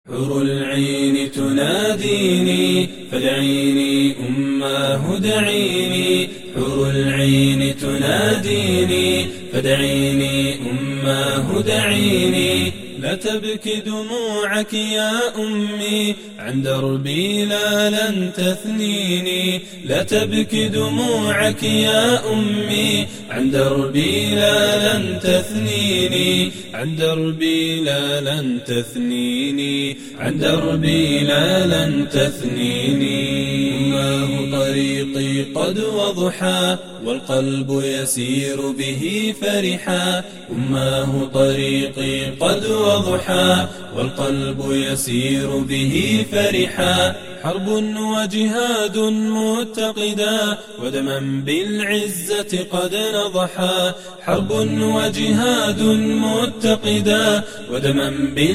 حور العين تناديني فدعيني أماه دعيني. حور العين تناديني فدعيني أماه دعيني. لا تبكي دموعك يا أمي عن دربي لا لن تثنيني. لا تبكي دموعك يا أمي عن دربي لا لن تثنيني. عن دربي لا لن تثنيني. عن دربي لا لن تثنيني. أماه طريقي قد وضحى والقلب يسير به فرحا. أماه طريقي قد وضحى والقلب يسير به فرحا. حرب وجهاد متقدا ودما بالعزة قد نضحا. حرب وجهاد متقدا ودما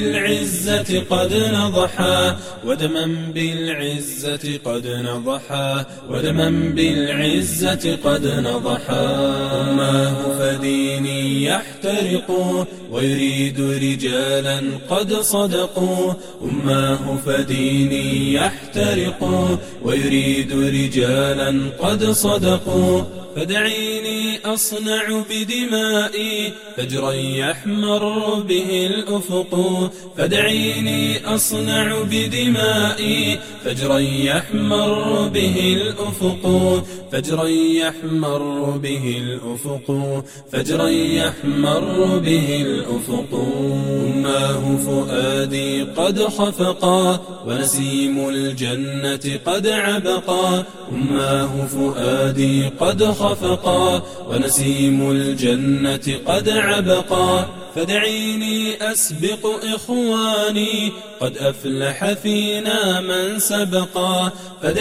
بالعزة قد نضحا. ودما بالعزة قد نضحا. ودما بالعزة قد نضحا. أماه فديني يحترق ويريد رجالا قد صدقوا. أماه فديني يحترق ويريد رجالا قد صدقوا. فدعيني أصنع بدمائي فجرا يحمر به الأفق. فدعيني أصنع بدمائي فجرا يحمر به الأفق. فجرا يحمر به الأفق. فجرا يحمر به الأفق. أماه فؤادي قد خفقا ونسيم الجنة قد عبقا. أماه فؤادي قد خفقا ونسيم الجنة قد عبقا. فدعيني أسبق إخواني قد أفلح فينا من سبقا.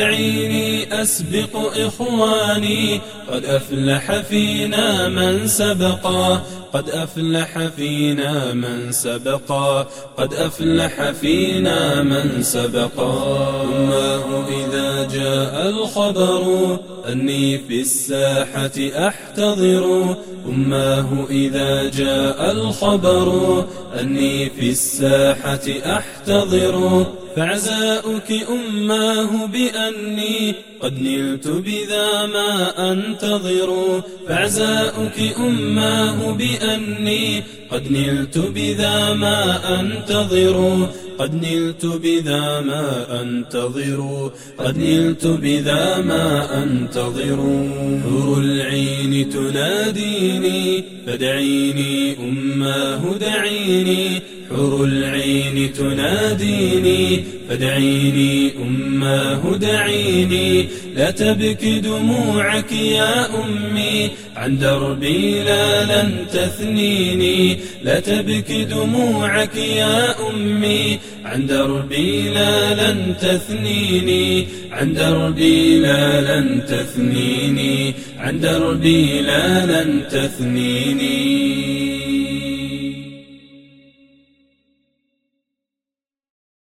فدعيني أسبق إخواني قد أفلح فينا من سبقا. قد أفلح فينا من سبقا. قد أفلح فينا من سبقا. أماه إذا جاء الخبر أني في الساحة أحتضر. أماه إذا جاء الخبر أني في الساحة أحتضر. فعزاؤك أماه بأني قد نلت بذا ما أنتظر. فعزاؤك أماه بأني قد نلت بذا ما أنتظر. قد نلت بذا ما أنتظر. قد نلت بذا ما أنتظر. حور العين تناديني فدعيني أماه دعيني. حور العين تناديني فدعيني أماه دعيني. لا تبكي دموعك يا أمي عن دربي لا لن تثنيني. لا تبكي دموعك يا أمي عن دربي لا لن تثنيني. عن دربي لا لن تثنيني. عن دربي لا لن تثنيني.